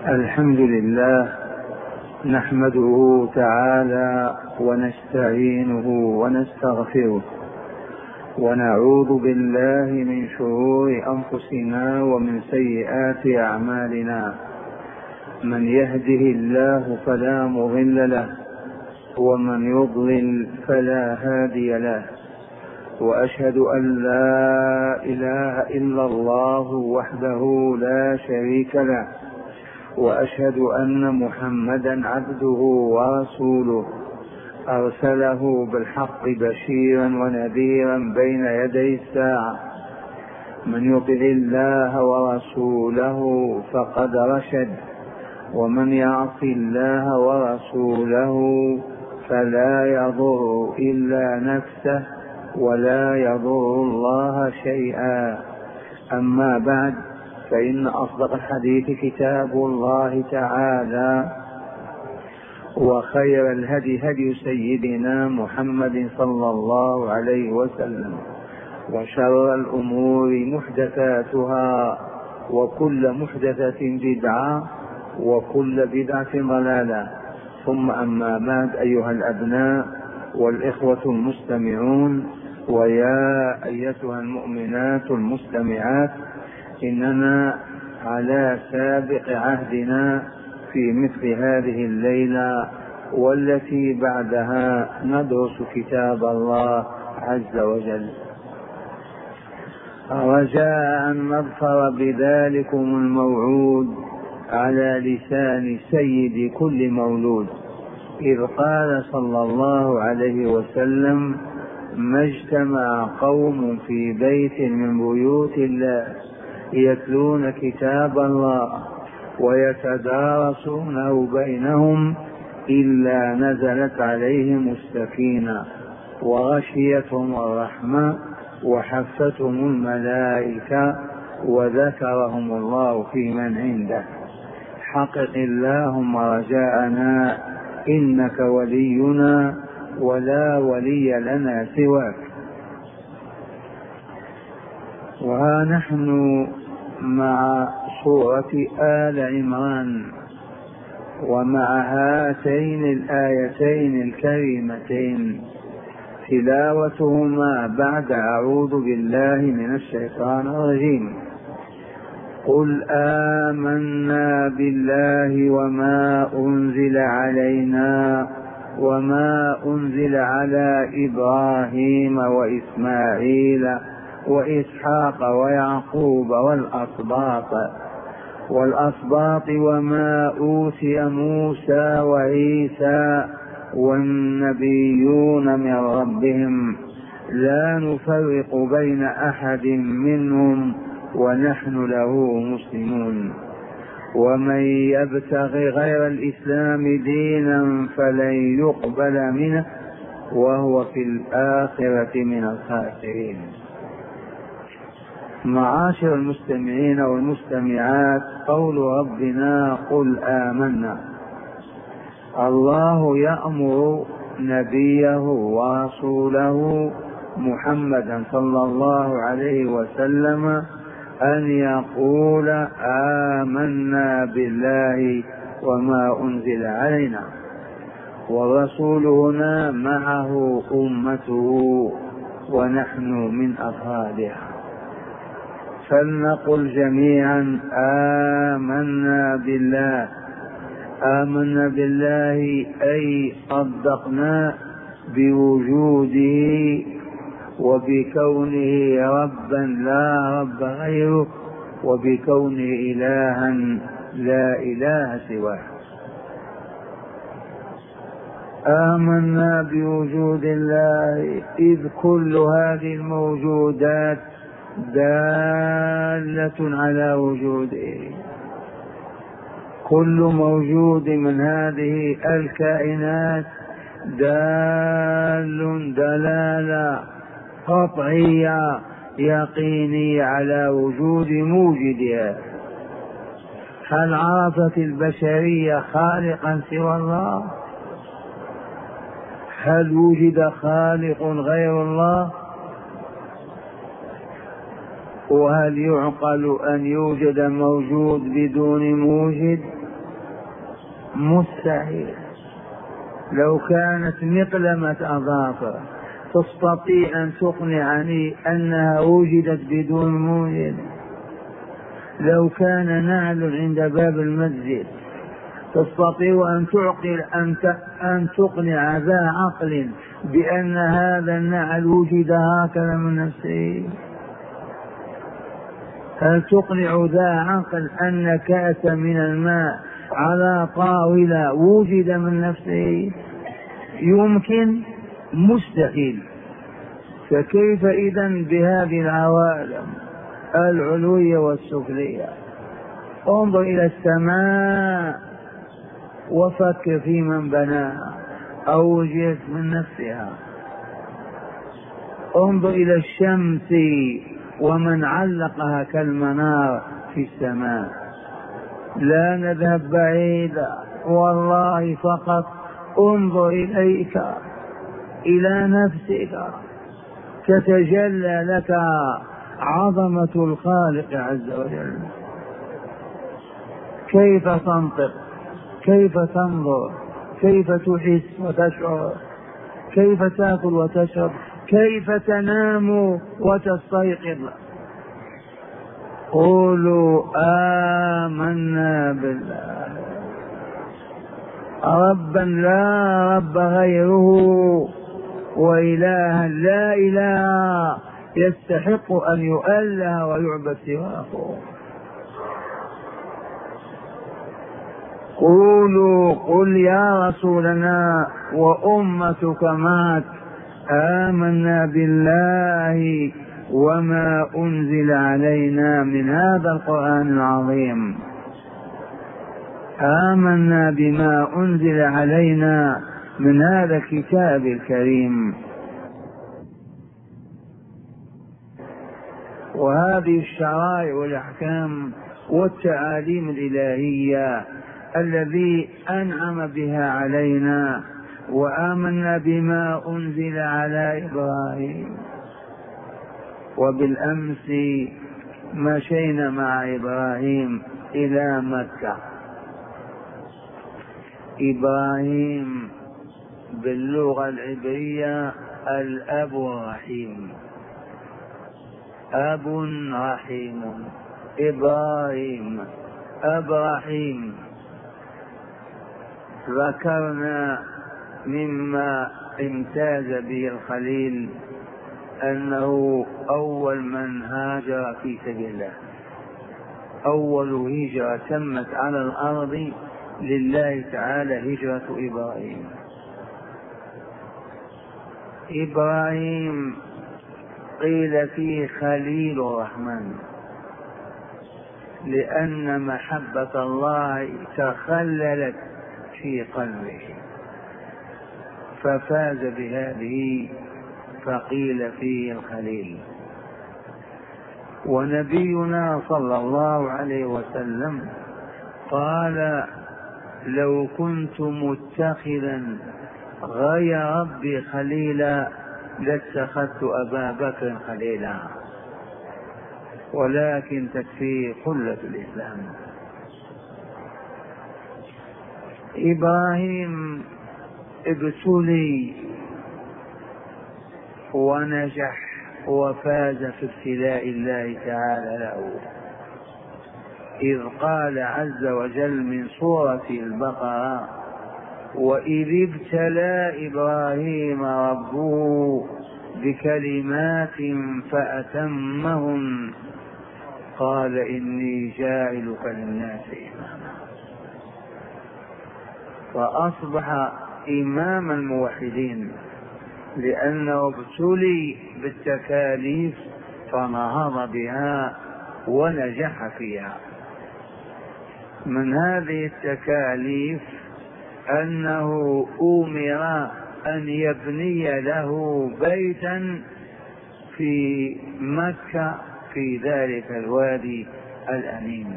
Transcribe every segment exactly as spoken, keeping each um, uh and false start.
الحمد لله نحمده تعالى ونستعينه ونستغفره ونعوذ بالله من شرور أنفسنا ومن سيئات أعمالنا. من يهده الله فلا مضل له ومن يضلل فلا هادي له، وأشهد أن لا إله إلا الله وحده لا شريك له، وأشهد أن محمدا عبده ورسوله أرسله بالحق بشيرا ونذيرا بين يدي الساعة. من يطع الله ورسوله فقد رشد، ومن يعص الله ورسوله فلا يضر إلا نفسه ولا يضر الله شيئا. أما بعد، فإن أصدق الحديث كتاب الله تعالى، وخير الهدي هدي سيدنا محمد صلى الله عليه وسلم، وشر الأمور محدثاتها، وكل محدثة بدعة، وكل بدعة ضلالة. ثم أما بعد، أيها الأبناء والإخوة المستمعون، ويا أيتها المؤمنات المستمعات، إننا على سابق عهدنا في مثل هذه الليلة والتي بعدها ندرس كتاب الله عز وجل، رجاء أن نظفر بذلكم الموعود على لسان سيد كل مولود، إذ قال صلى الله عليه وسلم: ما اجتمع قوم في بيت من بيوت الله يتلون كتاب الله ويتدارسونه بينهم إلا نزلت عليهم السكينة وغشيتهم الرحمة وحفتهم الملائكة وذكرهم الله في من عنده. حقق اللهم رجاءنا، إنك ولينا ولا ولي لنا سواك. وها نحن مع سورة آل عمران، ومع هاتين الآيتين الكريمتين تلاوتهما بعد أعوذ بالله من الشيطان الرجيم. قل آمنا بالله وما أنزل علينا وما أنزل على إبراهيم وإسماعيل وإسحاق ويعقوب والأسباط والأسباط وما أوتي موسى وعيسى والنبيون من ربهم لا نفرق بين أحد منهم ونحن له مسلمون. ومن يبتغ غير الإسلام دينا فلن يقبل منه وهو في الآخرة من الخاسرين. معاشر المستمعين والمستمعات، قول ربنا: قل آمنا. الله يأمر نبيه ورسوله محمدا صلى الله عليه وسلم أن يقول: آمنا بالله وما أنزل علينا. والرسول هنا معه أمته ونحن من أفرادها، فلنقل جميعا: آمنا بالله. آمنا بالله أي صدقنا بوجوده وبكونه ربا لا رب غيره، وبكونه إلها لا إله سواه. آمنا بوجود الله، إذ كل هذه الموجودات دالة على وجوده. كل موجود من هذه الكائنات دال دلالة قطعية يقينية على وجود موجدها. هل عرفت البشرية خالقا سوى الله؟ هل وجد خالق غير الله؟ وهل يعقل أن يوجد موجود بدون موجد؟ مستحيل. لو كانت مقلمة أظافر تستطيع أن تقنعني أنها وجدت بدون موجد؟ لو كان نعل عند باب المسجد تستطيع أن تعقل أن تقنع ذا عقل بأن هذا النعل وجد هكذا من نفسه؟ هل تقنع ذا عقل أن كأس من الماء على طاولة وجد من نفسه؟ يمكن؟ مستحيل. فكيف إذن بهذه العوالم العلوية والسفلية؟ انظر إلى السماء وفكر في من بناها أو وجدت من نفسها. انظر إلى الشمس ومن علقها كالمنار في السماء. لا نذهب بعيدا والله، فقط انظر إليك إلى نفسك تتجلى لك عظمة الخالق عز وجل. كيف تنطق؟ كيف تنظر؟ كيف تحس وتشعر؟ كيف تأكل وتشرب؟ كيف تنام وتستيقظ؟ قولوا آمنا بالله ربا لا رب غيره وإلها لا إله يستحق أن يؤله ويعبد سواه. قولوا قل يا رسولنا وأمتك معك آمنا بالله وما أنزل علينا من هذا القرآن العظيم. آمنا بما أنزل علينا من هذا الكتاب الكريم. وهذه الشرائع والأحكام والتعاليم الإلهية الذي أنعم بها علينا. وآمنا بما أنزل على إبراهيم. وبالأمس مشينا مع إبراهيم إلى مكة. إبراهيم باللغة العبرية الأب الرحيم، أب رحيم. إبراهيم أب رحيم. ذكرنا مما امتاز به الخليل أنه أول من هاجر في سبيل الله. أول هجرة تمت على الأرض لله تعالى هجرة إبراهيم. إبراهيم قيل فيه خليل الرحمن لأن محبة الله تخللت في قلبه ففاز بهذه فقيل فيه الخليل. ونبينا صلى الله عليه وسلم قال لو كنت متخذا غير ربي خليلا لاتخذت أبا بكر خليلا، ولكن تكفيه قلة الإسلام. إبراهيم ابتلي ونجح وفاز في ابتلاء الله تعالى له، إذ قال عز وجل من سورة البقرة وإذ ابتلى إبراهيم ربه بكلمات فأتمهن قال إني جاعلك للناس إماما. فأصبح إمام الموحدين لأنه ابتلي بالتكاليف فنهض بها ونجح فيها. من هذه التكاليف أنه أمر أن يبني له بيتا في مكة في ذلك الوادي الأمين،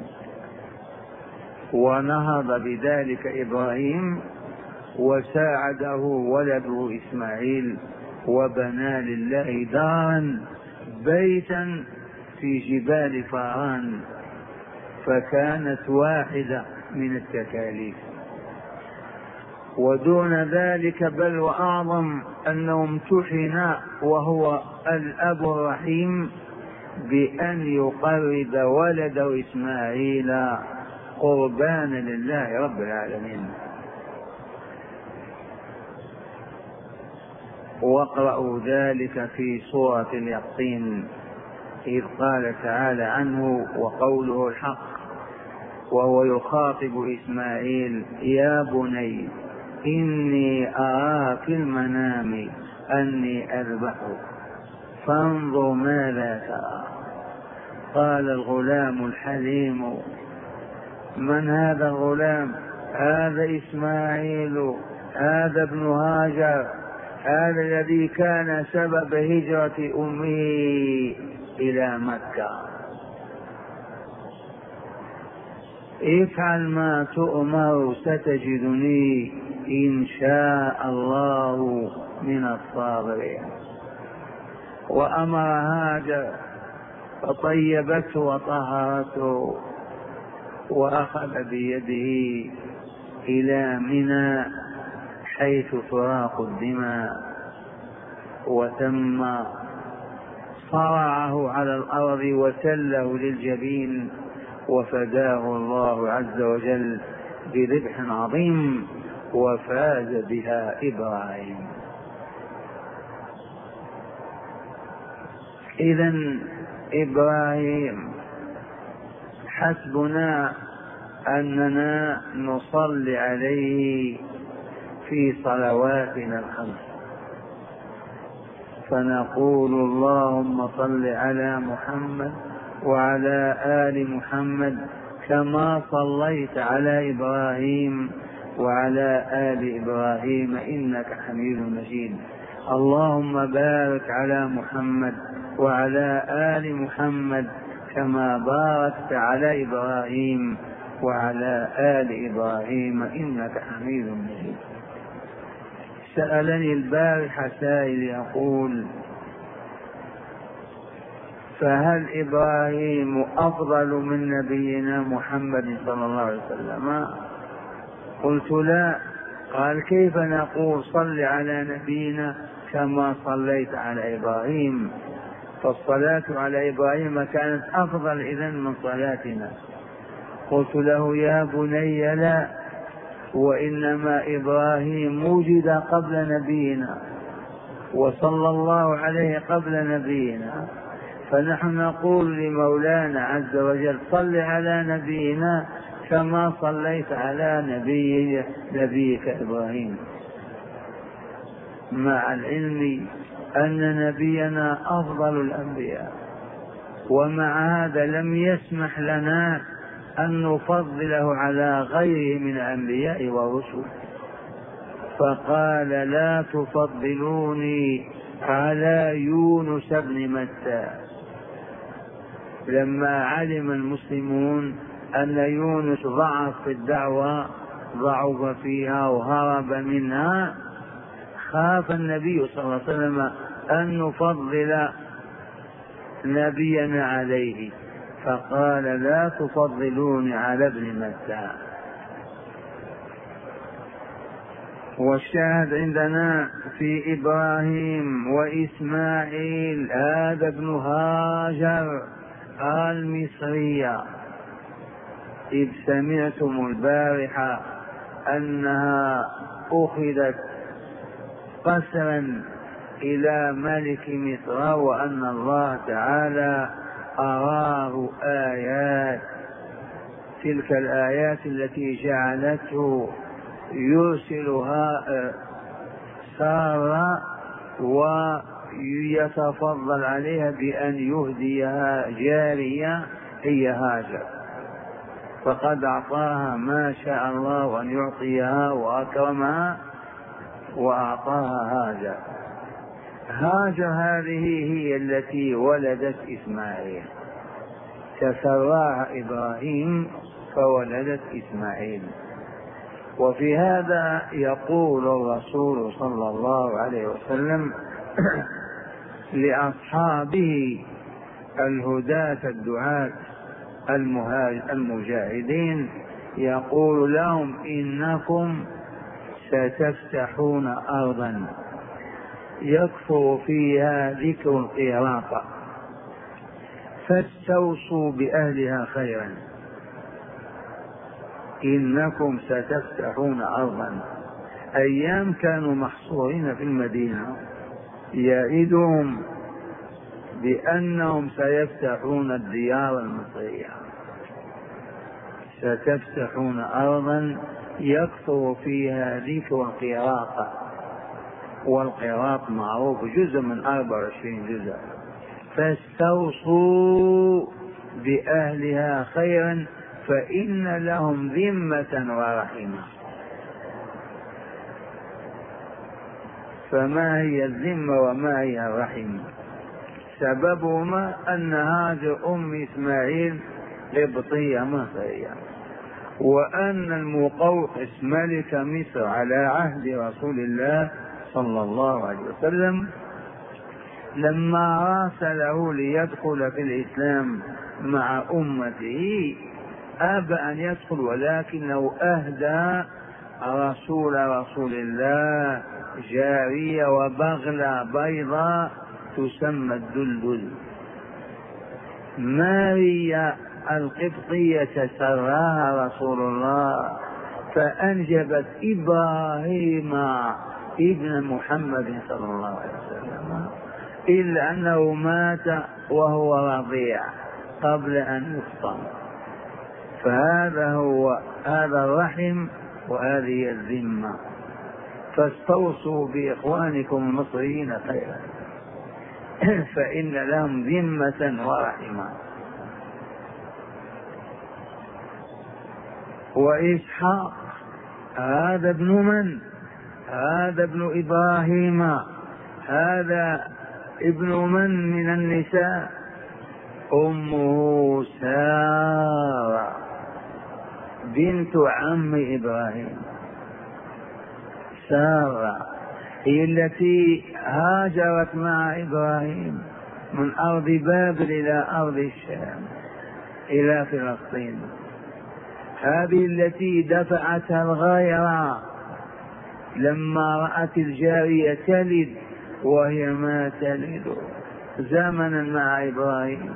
ونهض بذلك إبراهيم وساعده ولده إسماعيل وبنى لله دارا بيتا في جبال فاران، فكانت واحدة من التكاليف. ودون ذلك بل وأعظم أنه امتحن وهو الأب الرحيم بأن يقرب ولده إسماعيل قربانا لله رب العالمين. واقرأوا ذلك في سورة اليقين إذ قال تعالى عنه وقوله الحق وهو يخاطب إسماعيل: يا بني إني أرى في المنام أني أذبحك فانظر ماذا ترى. قال الغلام الحليم: من هذا الغلام؟ هذا إسماعيل، هذا ابن هاجر، هذا الذي كان سبب هجرة أمي إلى مكة. افعل ما تؤمر ستجدني إن شاء الله من الصابرين. وأمر هاجر فطيبته وطهرته وأخذ بيده إلى منى حيث تراق الدماء، وثم صرعه على الأرض وسله للجبين، وفداه الله عز وجل بذبح عظيم وفاز بها إبراهيم. إذن إبراهيم حسبنا أننا نصلي عليه في صلواتنا الخمس، فنقول اللهم صل على محمد وعلى آل محمد كما صليت على إبراهيم وعلى آل إبراهيم إنك حميد مجيد. اللهم بارك على محمد وعلى آل محمد كما باركت على إبراهيم وعلى آل إبراهيم إنك حميد مجيد. سألني البارحة سائل يقول: فهل إبراهيم أفضل من نبينا محمد صلى الله عليه وسلم؟ قلت لا. قال: كيف نقول صل على نبينا كما صليت على إبراهيم؟ فالصلاة على إبراهيم كانت أفضل إذن من صلاتنا. قلت له: يا بني لا، وإنما إبراهيم وجد قبل نبينا وصلى الله عليه قبل نبينا، فنحن نقول لمولانا عز وجل: صل على نبينا كما صليت على نبي نبيك إبراهيم، مع العلم أن نبينا أفضل الأنبياء، ومع هذا لم يسمح لنا أن نفضله على غيره من الأنبياء والرسل، فقال: لا تفضلوني على يونس بن متى. لما علم المسلمون أن يونس ضعف في الدعوة، ضعف فيها وهرب منها، خاف النبي صلى الله عليه وسلم أن نفضل نبينا عليه، فقال: لا تفضلوني على ابن متى. والشاهد عندنا في إبراهيم وإسماعيل هذا ابن هاجر المصرية. إذ سمعتم البارحة أنها أخذت قسرا إلى ملك مصر، وأن الله تعالى أراه آيات، تلك الآيات التي جعلته يرسلها سارة ويتفضل عليها بأن يهديها جارية هي هاجر، فقد أعطاها ما شاء الله أن يعطيها وأكرمها وأعطاها هاجر. هاجر هذه هي التي ولدت إسماعيل، تسراها إبراهيم فولدت إسماعيل. وفي هذا يقول الرسول صلى الله عليه وسلم لأصحابه الهداة الدعاة المجاهدين، يقول لهم: إنكم ستفتحون أرضا يكثر فيها ذكر القيراط فاستوصوا بأهلها خيرا إنكم ستفتحون أرضا. أيام كانوا محصورين في المدينة يعدهم بأنهم سيفتحون الديار المصرية، ستفتحون أرضا يكثر فيها ذكر القيراط، والقيراط معروف جزء من أربع وعشرين جزء. فاستوصوا بأهلها خيرا فإن لهم ذمة ورحمة. فما هي الذمة وما هي الرحمة؟ سببهما أن هذه أم إسماعيل قبطية مصرية، وأن المقوقس ملك مصر على عهد رسول الله صلى الله عليه وسلم لما راسله ليدخل في الإسلام مع أمته أبى أن يدخل، ولكنه أهدى رسول رسول الله جارية وبغلة بيضاء تسمى الدلدل. ماريا القبطية سراها رسول الله فأنجبت إبراهيم ابن محمد صلى الله عليه وسلم، إلا أنه مات وهو رضيع قبل أن يفطم. فهذا هو هذا الرحم وهذه الذمة. فاستوصوا بإخوانكم المصريين خيرا فإن لهم ذمة ورحمة. وإسحاق هذا ابن من؟ هذا ابن إبراهيم، هذا ابن من من النساء؟ أمه سارة بنت عم إبراهيم. سارة هي التي هاجرت مع إبراهيم من أرض بابل إلى أرض الشام إلى فلسطين. هذه التي دفعتها الغيرة لما رأت الجارية تلد وهي ما تلد زمنا مع إبراهيم،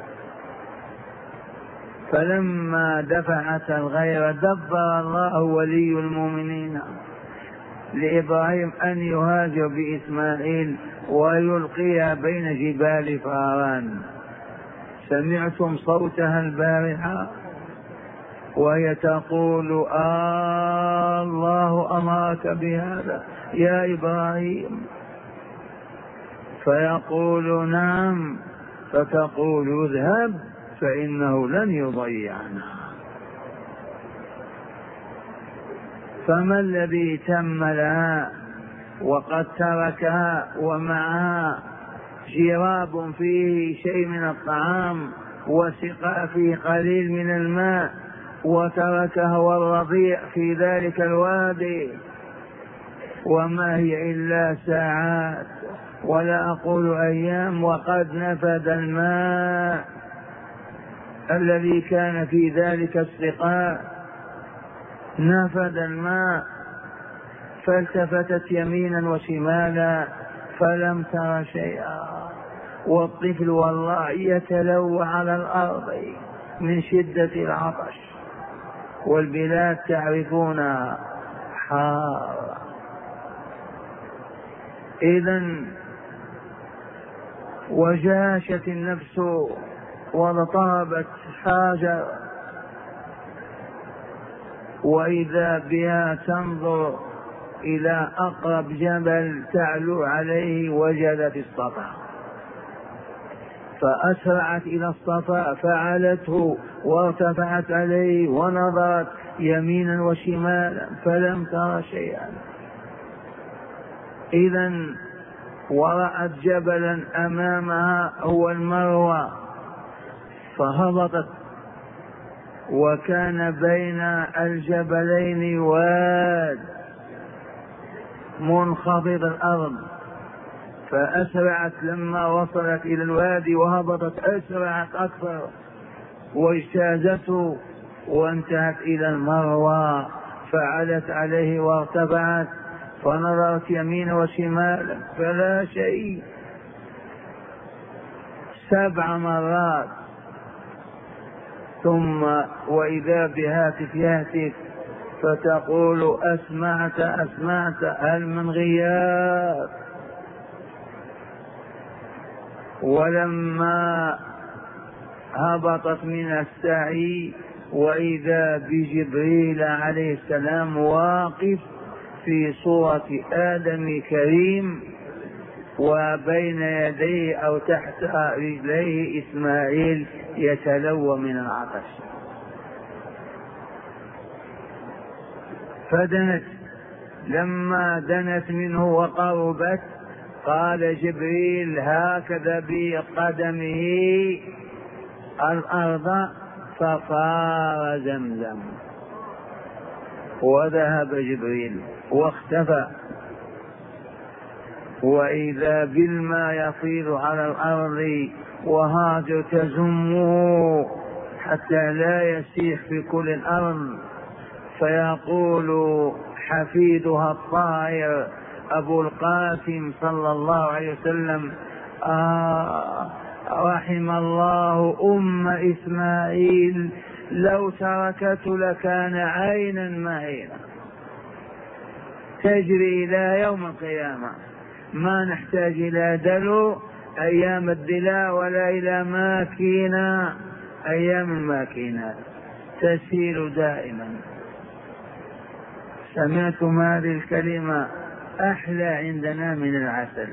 فلما دفعت الغيرة دبر الله ولي المؤمنين لإبراهيم أن يهاجر بإسماعيل ويلقيها بين جبال فاران. سمعتم صوتها البارحة وهي تقول آه الله أمرك بهذا يا إبراهيم؟ فيقول نعم، فتقول اذهب فإنه لن يضيعنا. فما الذي تم لها وقد تركها ومعها جراب فيه شيء من الطعام وسقى فيه قليل من الماء، وتركها والرضيع في ذلك الوادي، وما هي إلا ساعات ولا أقول أيام، وقد نفد الماء الذي كان في ذلك السقاء، نفد الماء. فالتفتت يمينا وشمالا فلم تر شيئا، والطفل والله يتلوى على الأرض من شدة العطش، والبلاد تعرفون حارة. إذن وجاشت النفس واضطربت حاجة، وإذا بها تنظر إلى أقرب جبل تعلو عليه وجدت الصفا، فأسرعت إلى الصفا فعلته وارتفعت عليه ونظرت يمينا وشمالا فلم تر شيئا. إذن ورأت جبلا أمامها هو المروة، فهبطت وكان بين الجبلين واد منخفض الأرض، فأسرعت لما وصلت إلى الوادي وهبطت أسرعت أكثر واجتازته وانتهت إلى المروة، فعلت عليه وارتفعت، فنظرت يمين وشمالا فلا شيء، سبع مرات، ثم وإذا بهاتف يهتف فتقول أسمعت أسمعت هل من غياب؟ ولما هبطت من السعي وإذا بجبريل عليه السلام واقف في صورة آدم كريم، وبين يديه أو تحت رجليه إسماعيل يتلوى من العطش. فدنت، لما دنت منه وقربت قال جبريل هكذا بقدمه الأرض فصار زمزم، وذهب جبريل واختفى، وإذا بالماء يطير على الأرض وهاجر تزمه حتى لا يسيح في كل الأرض، فيقول حفيدها الطائر أبو القاسم صلى الله عليه وسلم آه رحم الله أم إسماعيل لو تركته لكان عينا معينا تجري إلى يوم القيامة، ما نحتاج إلى دلو أيام الدلاء ولا إلى ماكينة أيام الماكينات تسير دائما. سمعتم هذه الكلمة أحلى عندنا من العسل،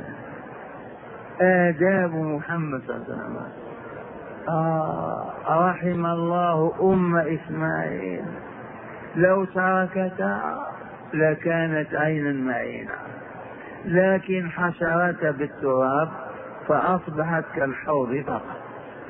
آداب محمد صلى الله عليه وسلم. آه رحم الله أم إسماعيل لو تركتها لكانت عينا معينا، لكن حشرتها بالتراب فأصبحت كالحوض فقط.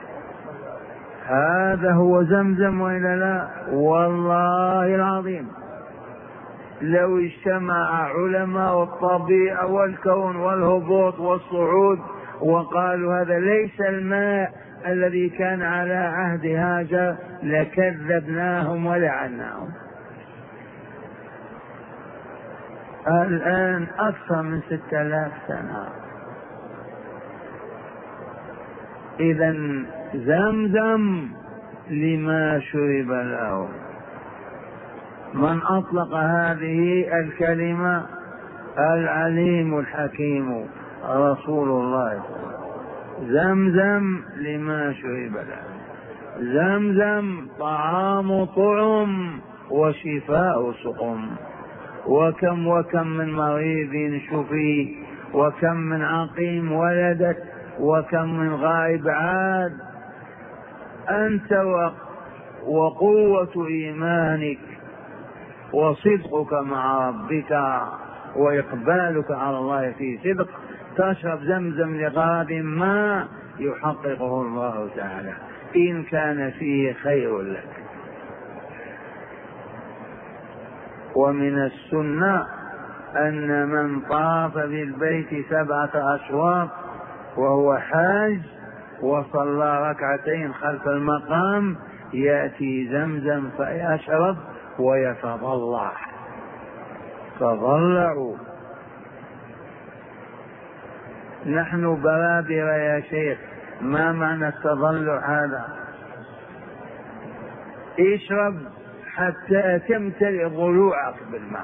هذا هو زمزم وإلا لا؟ والله العظيم لو اجتمع علماء الطبيعة والكون والهبوط والصعود وقالوا هذا ليس الماء الذي كان على عهد هاجر لكذبناهم ولعناهم. الآن أكثر من ستة آلاف سنة. إذن زمزم لما شرب له. من أطلق هذه الكلمة العليم الحكيم رسول الله. زمزم لما شرب له، زمزم طعام طعم وشفاء سقم. وكم وكم من مريض شفي، وكم من عقيم ولدت، وكم من غائب عاد. أنت وقوة إيمانك وصدقك مع ربك وإقبالك على الله في صدق تشرب زمزم لغرض ما يحققه الله تعالى إن كان فيه خير لك. ومن السنة أن من طاف بالبيت سبعة أشواط وهو حاج وصلى ركعتين خلف المقام يأتي زمزم فيشرب ويتضلع. تضلعوا. نحن برابر يا شيخ. ما معنى التضلع هذا؟ اشرب حتى تمتلئ ضلوعك بالماء.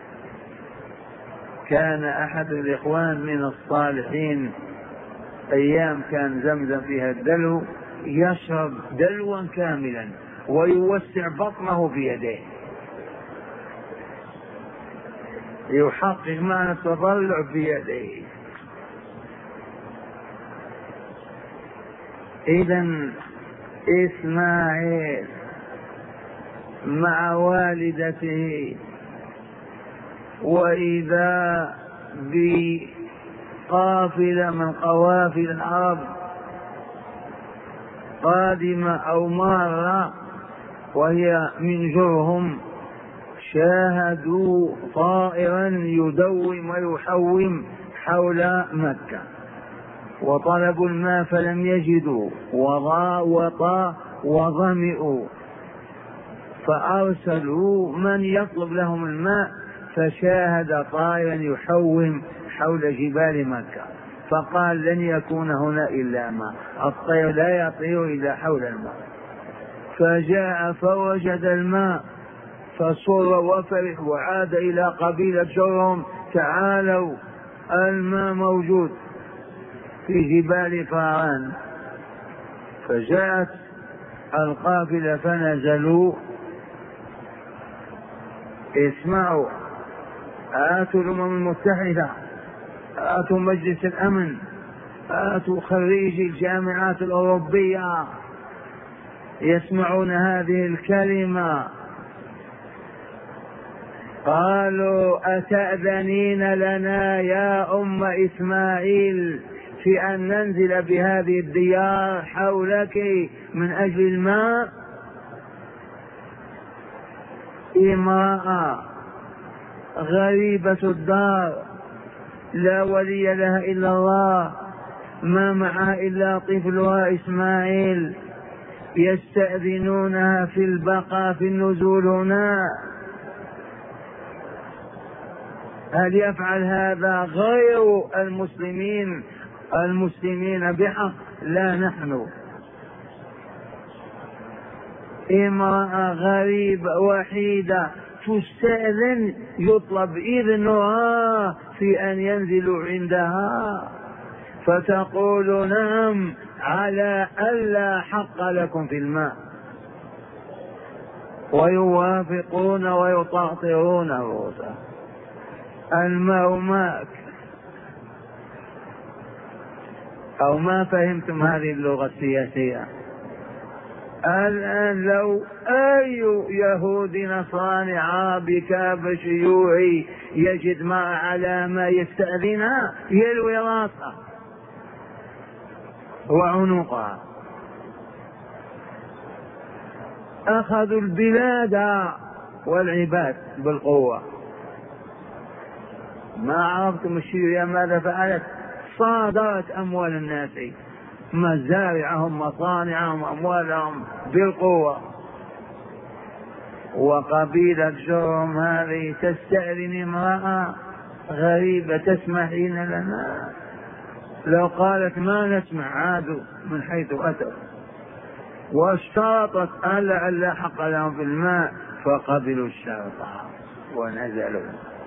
كان أحد الإخوان من الصالحين أيام كان زمزم فيها الدلو يشرب دلوا كاملا ويوسع بطنه بيديه، يحقق معنى التضلع بيديه. إذن إسماعيل مع والدته وإذا بقافلة من قوافل العرب قادمة أو مارة وهي من جرهم، شاهدوا طائرا يدوم ويحوم حول مكة وطلبوا الماء فلم يجدوا وضاء وطاء وظمئوا، فأرسلوا من يطلب لهم الماء، فشاهد طائرا يحوم حول جبال مكة، فقال لن يكون هنا إلا ماء، الطير لا يطير إلا حول الماء. فجاء فوجد الماء فصر وفرح وعاد إلى قبيلة جرهم، تعالوا الماء موجود في جبال فاران. فجاءت القافلة فنزلوا، اسمعوا، آتوا الأمم المتحدة، آتوا مجلس الأمن، آتوا خريجي الجامعات الأوروبية يسمعون هذه الكلمة. قالوا أتأذنين لنا يا أم إسماعيل في أن ننزل بهذه الديار حولك من أجل الماء؟ امرأة غريبة الدار لا ولي لها إلا الله، ما معها إلا طفلها إسماعيل، يستأذنونها في البقاء في النزول هنا. هل يفعل هذا غير المسلمين المسلمين بحق؟ لا، نحن. امرأة غريبة وحيدة تستأذن، يطلب إذنها في أن ينزلوا عندها، فتقول نعم على ألا حق لكم في الماء، ويوافقون ويطاطرون رؤوسهم. الماء ماءك. أو ما فهمتم هذه اللغة السياسية؟ الآن لو أي يهودي نصراني عربي كاب شيوعي يجد ماء على ما يستأذنها يلوي راسه وعنقها. أخذوا البلاد والعباد بالقوة. ما عرفتم الشيوعية ماذا فعلت؟ صادرت أموال الناس، مزارعهم مصانعهم أموالهم بالقوة. وقبيلة جرهم هذه تستأذن امرأة غريبة تسمحين لنا؟ لو قالت ما نسمع عادوا من حيث أتوا، واشترطت ألا ألا حق لهم في الماء، فقبلوا الشرط ونزلوا.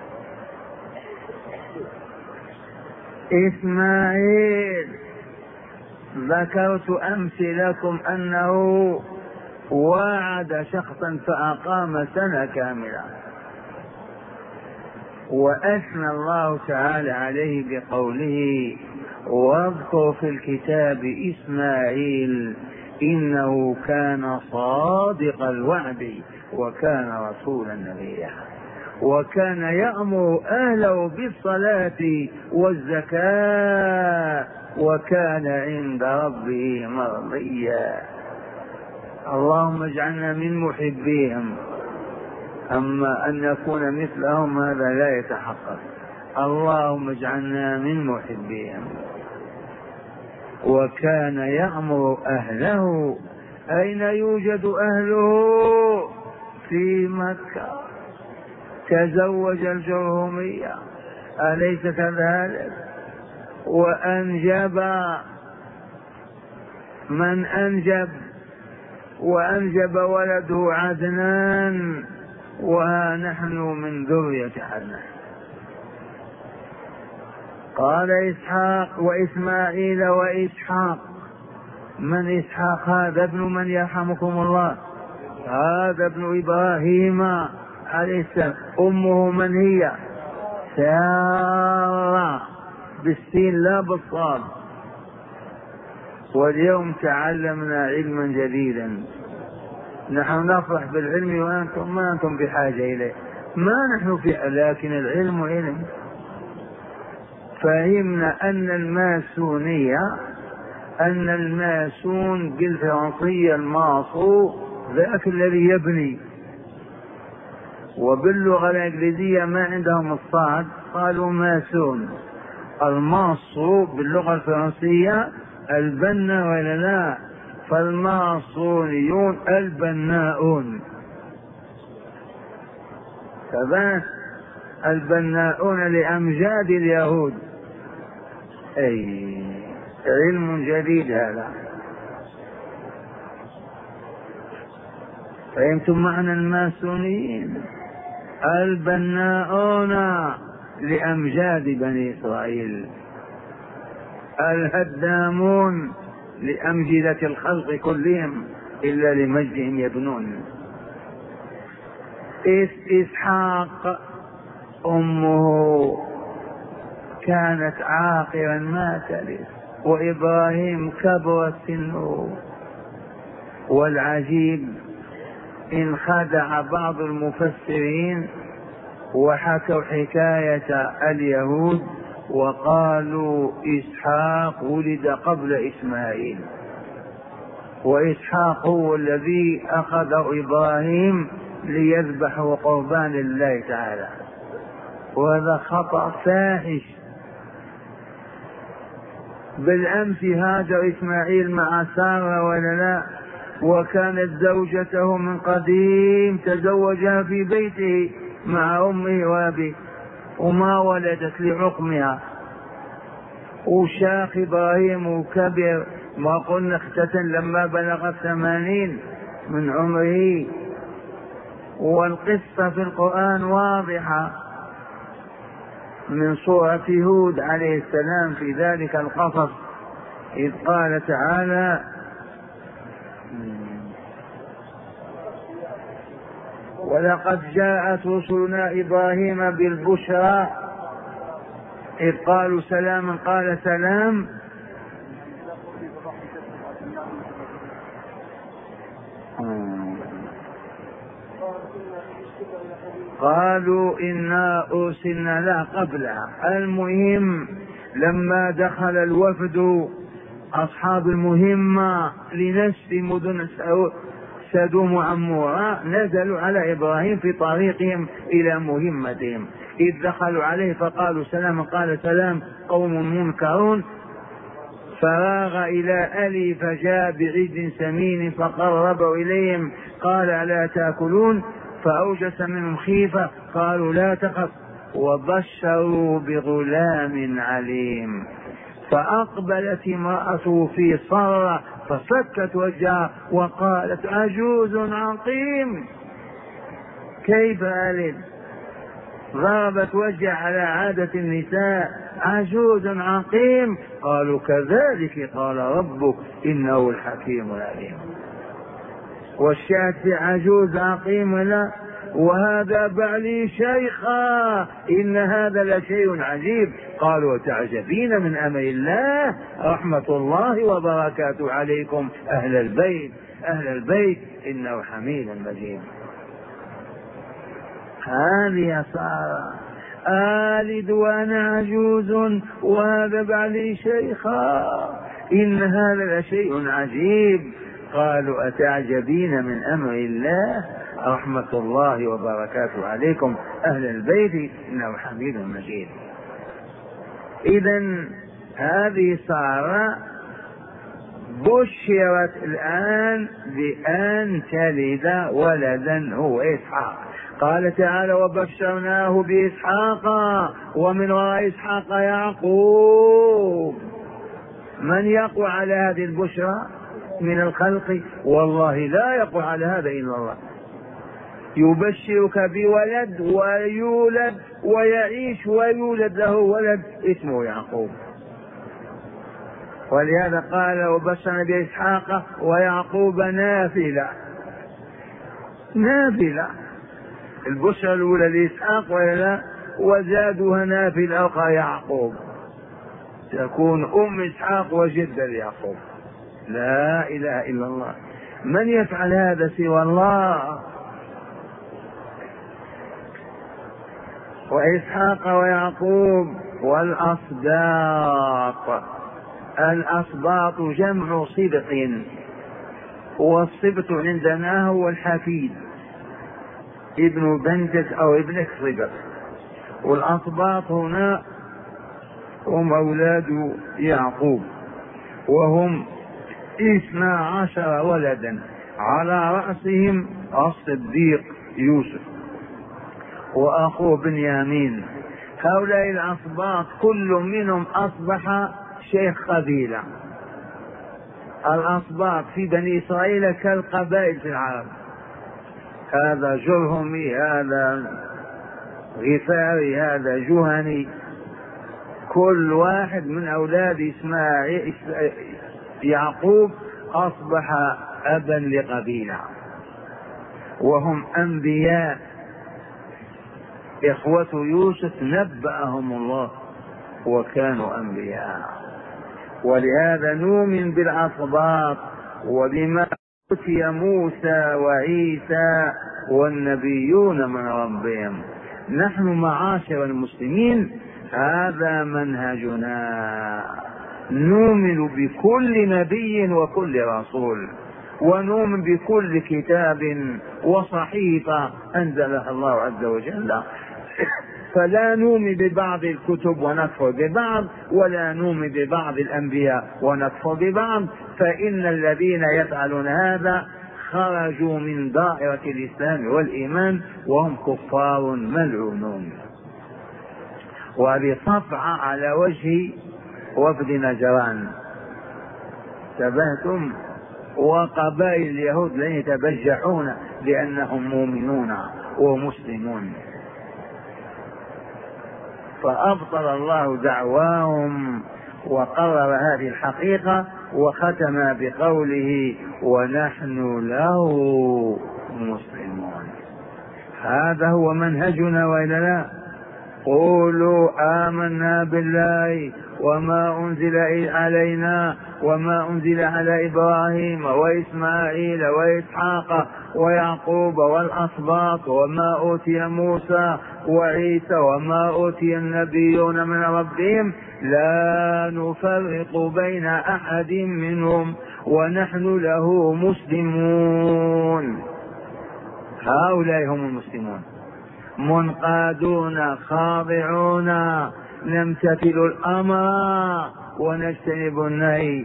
إسماعيل ذكرت أمس لكم أنه وعد شخصا فأقام سنة كاملة، وأثنى الله تعالى عليه بقوله واذكر في الكتاب إسماعيل إنه كان صادق الوعد وكان رسولا نبيا وكان يأمر أهله بالصلاة والزكاة وكان عند ربه مرضيا. اللهم اجعلنا من محبيهم، أما أن نكون مثلهم هذا لا يتحقق. اللهم اجعلنا من محبيهم. وكان يأمر أهله، أين يوجد أهله؟ في مكة. تزوج الجرهمية، أليس كذلك؟ وأنجب. من أنجب؟ وأنجب ولده عدنان، ونحن من ذرية عدنان. قال إسحاق وإسماعيل وإسحاق. من إسحاق؟ هذا ابن من يرحمكم الله؟ هذا ابن إبراهيم عليه السلام. أمه من هي؟ سارة بالسين لا بالصاد. واليوم تعلمنا علما جديدا. نحن نفرح بالعلم وأنتم ما أنتم بحاجة إليه، ما نحن في، لكن العلم علم. فهمنا أن الماسونية أن الماسون بالفرنسية الماصو ذاك الذي يبني، وباللغة الإنجليزية ما عندهم الصاد قالوا ماسون. الماصو باللغة الفرنسية البنا ولا لا؟ فالماصونيون البناؤون. ثبات البناؤون لأمجاد اليهود. أي علم جديد هذا. فهمتم معنى الماسونيين؟ البناؤون لأمجاد بني إسرائيل، الهدامون لأمجدة الخلق كلهم إلا لمجدهم يبنون. إسحاق أمه كانت عاقرا ما تلد، وإبراهيم كبر سنه. والعجيب إن خدع بعض المفسرين وحكوا حكاية اليهود وقالوا إسحاق ولد قبل إسماعيل، وإسحاق هو الذي أخذه إبراهيم ليذبحه قربان لله تعالى، وهذا خطأ فاحش. بالأمس هاجر إسماعيل مع سارة ولا لا؟ وكانت زوجته من قديم تزوجها في بيته مع أمه وأبيه، وما ولدت لعقمها. وشاخ إبراهيم وكبر، ما قلنا اختتن لما بلغ ثمانين من عمره. والقصة في القرآن واضحة من سورة هود عليه السلام في ذلك القصص، إذ قال تعالى: ولقد جاءت رسلنا إبراهيم بالبشرى إذ قالوا سلاما قال سلام قالوا إنا أرسلنا لا قبلها. المهم لما دخل الوفد أصحاب المهمة لنسف مدن سدوم وعمورة نزلوا على إبراهيم في طريقهم إلى مهمتهم، إذ دخلوا عليه فقالوا سلام قال سلام قوم منكرون. فراغ إلى أهله فجاء بعجل سمين فقربوا إليهم قال ألا تأكلون؟ فأوجس منهم خيفة قالوا لا تخف وبشروا بغلام عليم. فأقبلت امرأته في صرة فصكت وجهها وقالت عجوز عقيم كيف ألد؟ ضربت وجهها على عادة النساء عجوز عقيم. قالوا كذلك قال ربك إنه الحكيم العليم. والشاهد في عجوز عقيم لا وهذا بعلي شيخا إن هذا لشيء عجيب. قالوا تعجبين من أمر الله رحمة الله وبركاته عليكم أهل البيت أهل البيت إنه حميد مجيد. هذه صار آلد وأنا عجوز وهذا بعلي شيخا إن هذا لشيء عجيب. قالوا أتعجبين من أمر الله رحمة الله وبركاته عليكم أهل البيت إنه حميد مجيد. إذن هذه سارة بشرت الآن بأن تلد ولدا هو إسحاق. قال تعالى وبشرناه بإسحاق ومن وراء إسحاق يعقوب. من يقوى على هذه البشرى من الخلق؟ والله لا يقوى على هذا إلا الله. يبشرك بولد ويولد ويعيش ويولد له ولد اسمه يعقوب. ولهذا قال وبشرنا بإسحاق ويعقوب نافلة نافلة. البشرى الأولى لإسحاق ولا وزادها نافلة أخرى يعقوب، تكون أم إسحاق وجدة ليعقوب. لا إله إلا الله. من يفعل هذا سوى الله؟ وإسحاق ويعقوب والأصباط. الأصباط جمع صبط، والصبط عندنا هو الحفيد ابن بنتة أو ابن صبط، والأصباط هنا هم أولاد يعقوب وهم اثنا عشر ولدا على رأسهم الصديق يوسف، وأخوه بنيامين. هؤلاء الأسباط كل منهم أصبح شيخ قبيلة. الأسباط في بني إسرائيل كالقبائل في العرب، هذا جرهمي، هذا غفاري، هذا جهني، كل واحد من أولاد إسماعيل يعقوب أصبح أبا لقبيلة، وهم أنبياء إخوة يوسف نبأهم الله وكانوا أنبياء. ولهذا نؤمن بالأسباط وبما أوتي موسى وعيسى والنبيون من ربهم. نحن معاشر المسلمين هذا منهجنا، نؤمن بكل نبي وكل رسول، ونؤمن بكل كتاب وصحيفة أنزلها الله عز وجل، فلا نؤمن ببعض الكتب ونكفر ببعض، ولا نؤمن ببعض الأنبياء ونكفر ببعض، فإن الذين يفعلون هذا خرجوا من دائرة الإسلام والإيمان وهم كفار ملعونون. وهذه صفعة على وجه وفد نجران، تبهتم، وقبائل اليهود لن يتبجحون لأنهم مؤمنون ومسلمون. فأبطل الله دعواهم وقرر هذه الحقيقة وختم بقوله ونحن له مسلمون. هذا هو منهجنا وإلا لا؟ قولوا آمنا بالله وما أنزل علينا وما أنزل على إبراهيم وإسماعيل وإسحاق ويعقوب والأسباط وما أوتي موسى وعيسى وما أوتي النبيون من ربهم لا نفرق بين أحد منهم ونحن له مسلمون. هؤلاء هم المسلمون، منقادون خاضعون، نمتثل الأمر ونجتنب النهي.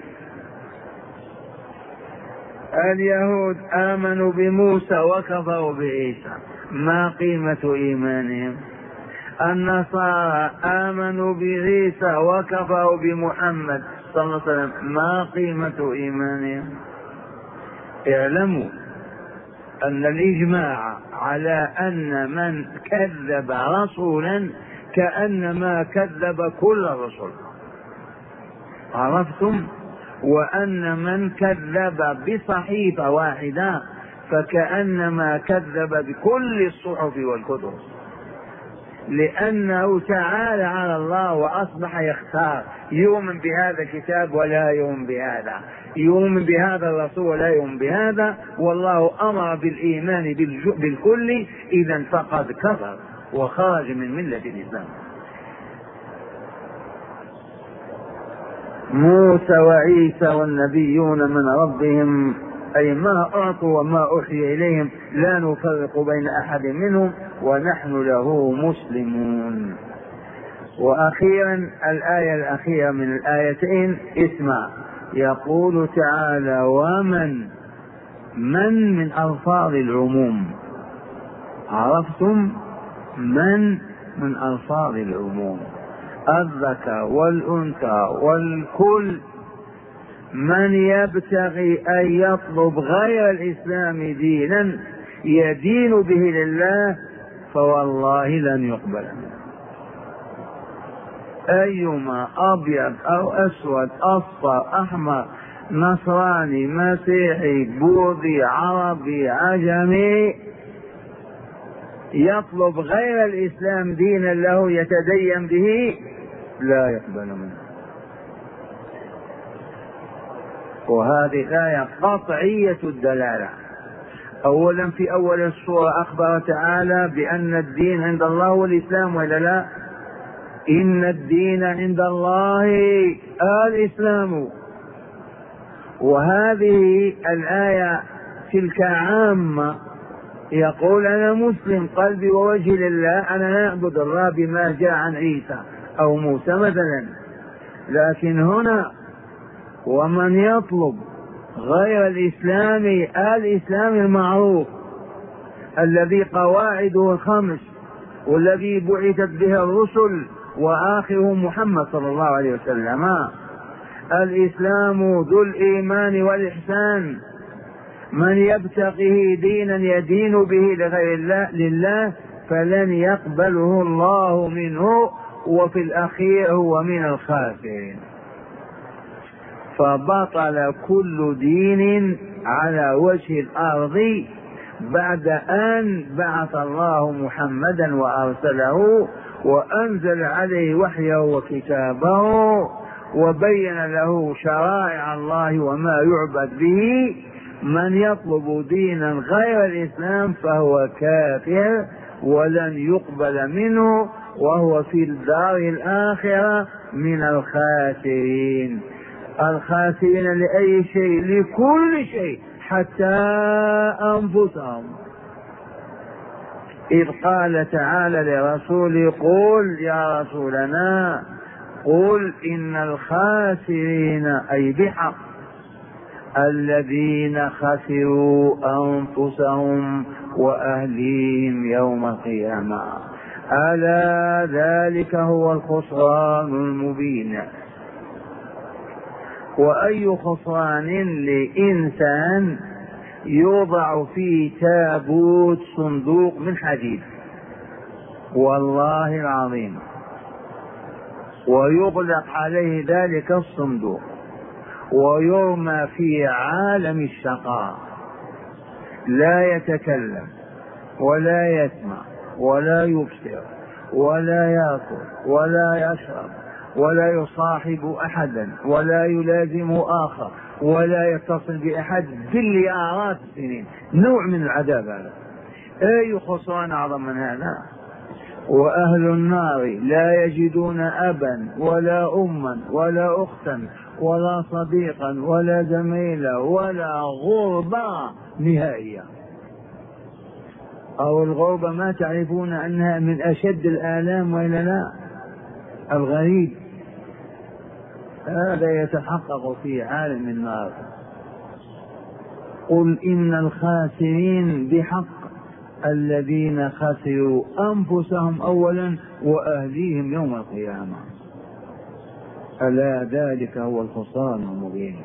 اليهود آمنوا بموسى وكفروا بعيسى، ما قيمة إيمانهم؟ النصارى آمنوا بعيسى وكفروا بمحمد صلى الله عليه وسلم، ما قيمة إيمانهم؟ اعلموا أن الإجماع على أن من كذب رسولا كأنما كذب كل الرسل، عرفتم؟ وأن من كذب بصحيفة واحدة فكأنما كذب بكل الصحف والكتب، لأنه تعالى على الله وأصبح يختار، يؤمن بهذا الكتاب ولا يؤمن بهذا، يؤمن بهذا الرسول ولا يؤمن بهذا، والله أمر بالإيمان بالكل، إذا فقد كفر وخرج من ملة الإسلام. موسى وعيسى والنبيون من ربهم، أي ما أعطوا وما أوحي إليهم لا نفرق بين أحد منهم ونحن له مسلمون. وأخيرا الآية الأخيرة من الآيتين، اسمع، يقول تعالى ومن من من ألفاظ العموم، عرفتم؟ من من ألفاظ العموم، الذكر والأنثى والكل. من يبتغي أن يطلب غير الإسلام دينا يدين به لله فوالله لن يقبل منه، أيما أبيض أو أسود أصفر أحمر نصراني مسيحي بوذي عربي عجمي يطلب غير الإسلام دينا له يتدين به لا يقبل منه. وهذه الآية قطعية الدلالة. أولا في أول السورة أخبر تعالى بأن الدين عند الله هو الإسلام ولا لا؟ إن الدين عند الله الإسلام. وهذه الآية تلك عامة، يقول أنا مسلم قلبي ووجهي لله، أنا لا أعبد الله بما جاء عن عيسى أو موسى مثلا. لكن هنا ومن يطلب غير الإسلام، الإسلام المعروف الذي قواعده الخمس والذي بعثت به الرسل وآخرهم محمد صلى الله عليه وسلم. الإسلام ذو الإيمان والإحسان، من يبتغيه دينا يدين به لغير الله لله فلن يقبله الله منه، وفي الأخير هو من الخاسرين. فبطل كل دين على وجه الأرض بعد أن بعث الله محمدا وأرسله وأنزل عليه وحيه وكتابه وبين له شرائع الله وما يعبد به. من يطلب دينا غير الإسلام فهو كافر ولن يقبل منه، وهو في الدار الآخرة من الخاسرين. الخاسرين لأي شيء؟ لكل شيء حتى أنفسهم. إذ قال تعالى لرسوله: قل يا رسولنا قل إن الخاسرين أي بحق الذين خسروا أنفسهم وأهليهم يوم القيامة، ألا ذلك هو الخسران المبين. وأي خسران لإنسان يوضع في تابوت صندوق من حديد والله العظيم ويغلق عليه ذلك الصندوق ويرمى في عالم الشقاء، لا يتكلم ولا يسمع ولا يبصر ولا يأكل ولا يشرب ولا يصاحب أحدا ولا يلازم آخر ولا يتصل بأحد بالمئات السنين. نوع من العذاب هذا. أي خسران أعظم من هذا؟ وأهل النار لا يجدون أبا ولا أما ولا أختا ولا صديقا ولا زميلا ولا غربة نهائية. أو الغربة ما تعرفون أنها من أشد الآلام وإلا لا؟ الغريب هذا يتحقق في عالم النار. قل إن الخاسرين بحق الذين خسروا أنفسهم أولا وأهليهم يوم القيامة، ألا ذلك هو الخسران المبين.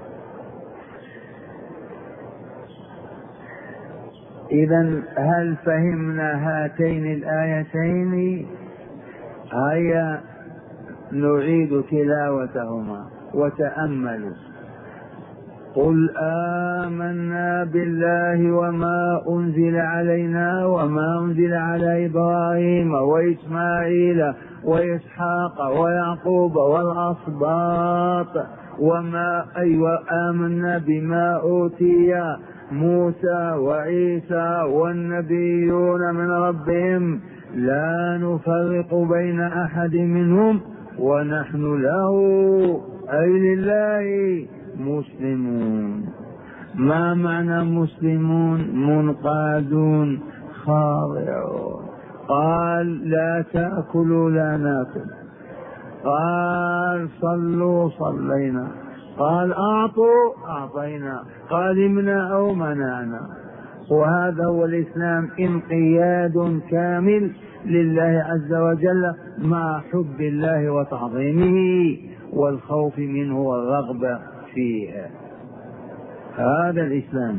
إذن هل فهمنا هاتين الآيتين؟ هيا نعيد تلاوتهما وتأملوا. قل آمنا بالله وما أنزل علينا وما أنزل على إبراهيم وإسماعيل وإسحاق ويعقوب والأسباط وما أيوة آمنا بما أوتي موسى وعيسى والنبيون من ربهم لا نفرق بين أحد منهم ونحن له أي لله مسلمون. ما معنى مسلمون؟ منقادون خاضعون. قال لا تأكلوا لا ناكل، قال صلوا صلينا، قال أعطوا أعطينا، قال امنع أو منعنا. وهذا هو الإسلام، انقياد كامل لله عز وجل مع حب الله وتعظيمه والخوف منه والرغبة فيه. هذا الإسلام.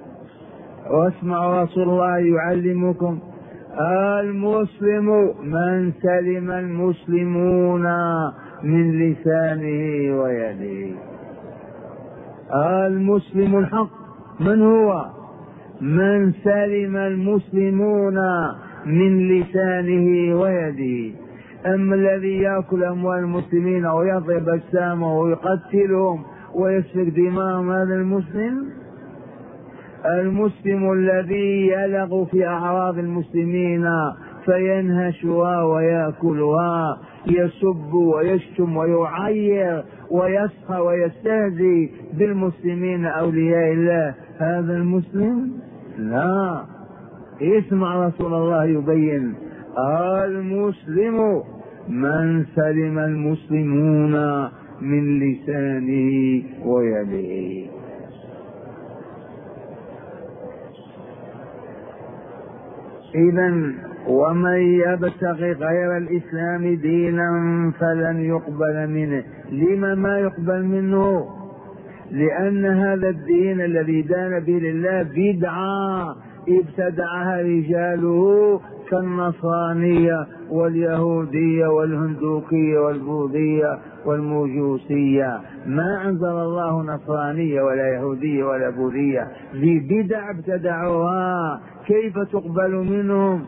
واسمع رسول الله يعلمكم: المسلم من سلم المسلمون من لسانه ويده. المسلم الحق من هو؟ من سلم المسلمون من لسانه ويده. أما الذي يأكل أموال المسلمين ويضرب أجسامهم ويقتلهم ويسفك دماءهم، هذا المسلم؟ المسلم الذي يلغ في أعراض المسلمين فينهشها ويأكلها، يسب ويشتم ويعير ويسخر ويستهزئ بالمسلمين أولياء الله، هذا المسلم؟ لا. اسمع رسول الله يبين: المسلم من سلم المسلمون من لسانه ويده. إذن ومن يبتغي غير الإسلام دينا فلن يقبل منه. لما ما يقبل منه؟ لأن هذا الدين الذي دان به لله بدعة ابتدعها رجاله كالنصرانية واليهودية والهندوكية والبوذية والموجوسية. ما أنزل الله نصرانية ولا يهودية ولا بوذية، ذي بدع ابتدعوها، كيف تقبل منهم؟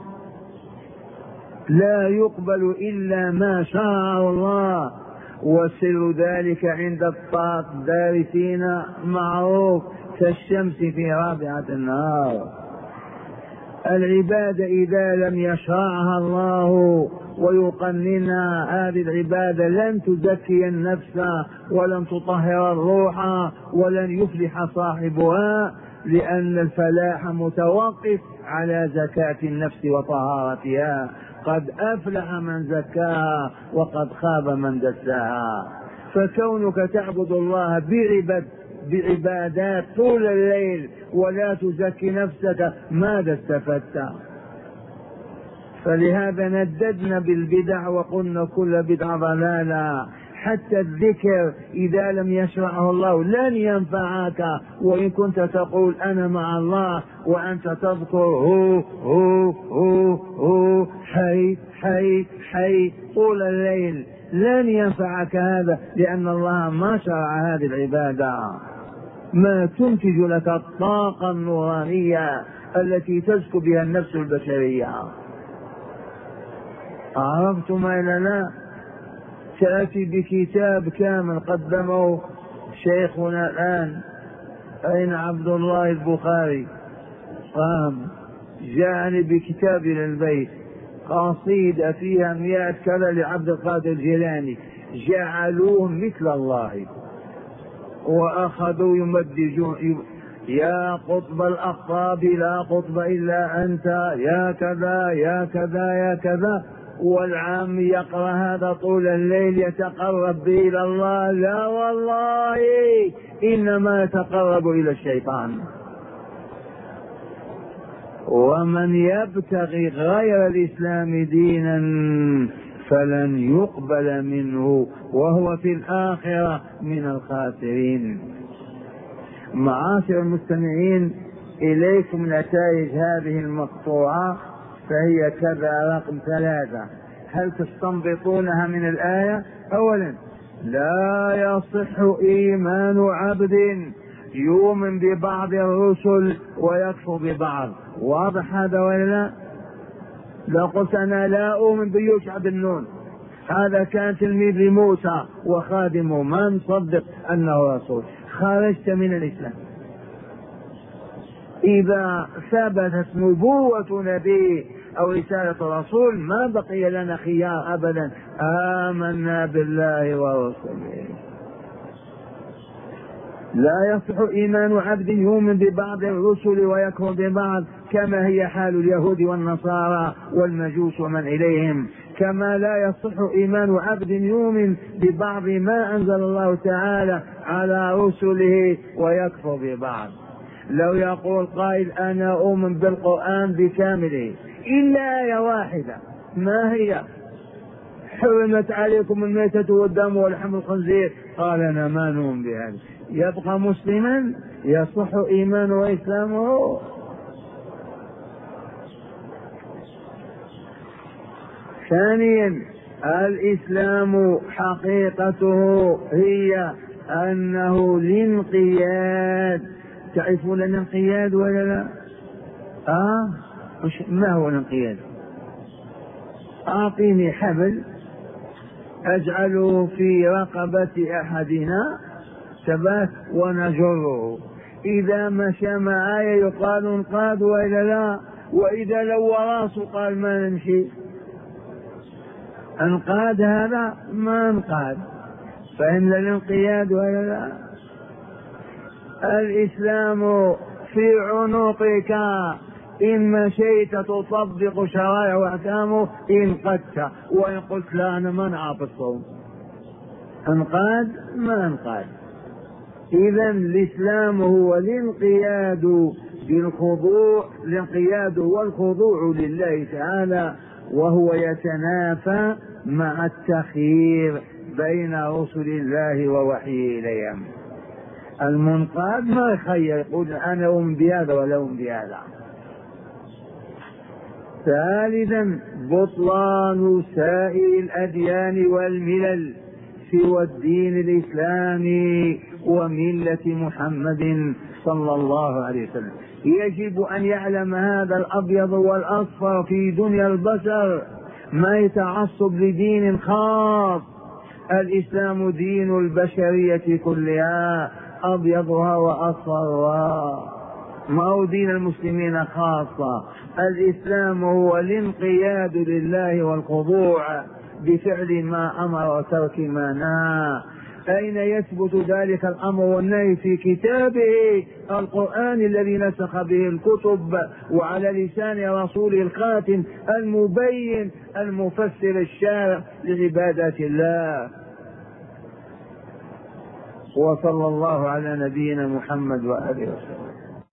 لا يقبل إلا ما شاء الله، وسر ذلك عند الدارسين معروف كالشمس في رابعة النهار. العبادة إذا لم يشرعها الله ويقننها، هذه العبادة لن تزكي النفس ولن تطهر الروح ولن يفلح صاحبها، لأن الفلاح متوقف على زكاة النفس وطهارتها. قد أفلح من زكاها وقد خاب من دساها. فكونك تعبد الله بعباد بعبادات طول الليل ولا تزكي نفسك ماذا استفدت؟ فلهذا نددنا بالبدع وقلنا كل بدعة ضلالة. حتى الذكر إذا لم يشرعه الله لن ينفعك، وإن كنت تقول أنا مع الله وأنت تذكر هو هو هو هو حي حي حي طول الليل، لن ينفعك هذا، لأن الله ما شرع هذه العبادة. ما تنتج لك الطاقة النورانية التي تزكو بها النفس البشرية. عرفتم إلا لا؟ تأتي بكتاب كامل قدمه شيخنا الآن، أين عبد الله البخاري؟ قام جاءني بكتاب إلى البيت، قصيدة فيها مئة كذا لعبد القادر الجيلاني، جعلوه مثل الله وأخذوا يمدجون، يا قطب الأقطاب لا قطب إلا أنت، يا كذا يا كذا يا كذا. والعام يقرأ هذا طول الليل يتقرب به إلى الله، لا والله إنما يتقرب إلى الشيطان. ومن يبتغي غير الإسلام دينا فلن يقبل منه وهو في الآخرة من الخاسرين. معاشر المستمعين، إليكم نتائج هذه المقطوعة، فهي كذا رقم ثلاثة. هل تستنبطونها من الآية؟ أولا، لا يصح إيمان عبد يؤمن ببعض الرسل ويكفر ببعض. واضح هذا ولا لا؟ لو قلت أنا لا أؤمن بيوشع بن نون، هذا كان تلميذ لموسى وخادمه، ما نصدق أنه رسول، خرجت من الإسلام. إذا ثبتت نبوة نبي أو رسالة رسول ما بقي لنا خيار أبدا، آمنا بالله ورسوله. لا يصح إيمان عبد يؤمن ببعض الرسل ويكفر ببعض، كما هي حال اليهود والنصارى والمجوس ومن إليهم. كما لا يصح إيمان عبد يؤمن ببعض ما أنزل الله تعالى على رسله ويكفر ببعض. لو يقول قائل أنا أؤمن بالقرآن بكامله إلا آية واحدة، ما هي؟ حرمت عليكم الميتة والدم ولحم الخنزير، قال أنا ما نؤمن بهذا، يبقى مسلما؟ يصح إيمانه وإسلامه؟ ثانيا، الإسلام حقيقته هي أنه الانقياد. تعرفون الانقياد ولا لا؟ آه ما هو الانقياد؟ أعطيني حبل أجعله في رقبة أحدنا ثبات ونجره، إذا مشى معايا يقال انقاد وإلا لا، وإذا لو راسه قال ما نمشي. انقاد هذا ما انقاد. فإن الانقياد ولا لا؟ الإسلام في عنقك، إن مشيت تطبق شرائع وأحكامه انقدت، وإن قلت لا أنا منع بالصوم انقاد ما انقاد. إذا الإسلام هو الانقياد بالخضوع، الانقياد والخضوع لله تعالى، وهو يتنافى مع التخيير بين رسل الله ووحيه إليهم. المنقاد ما يخير يقول أنا أؤمن بهذا ولا أؤمن بهذا. ثالثا بطلان سائر الأديان والملل سوى الدين الإسلامي وملة محمد صلى الله عليه وسلم. يجب أن يعلم هذا الأبيض والأصفر في دنيا البشر، ما يتعصب لدين خاص. الإسلام دين البشرية كلها، أبيضها وأصفرها، ما هو دين المسلمين خاصة. الإسلام هو الانقياد لله والخضوع بفعل ما أمر وترك ما نهى. أين يثبت ذلك الأمر والنهي؟ في كتابه القرآن الذي نسخ به الكتب، وعلى لسان رسوله الخاتم المبين المفسر الشارع لعبادات الله. وصلى الله على نبينا محمد وآله وسلم.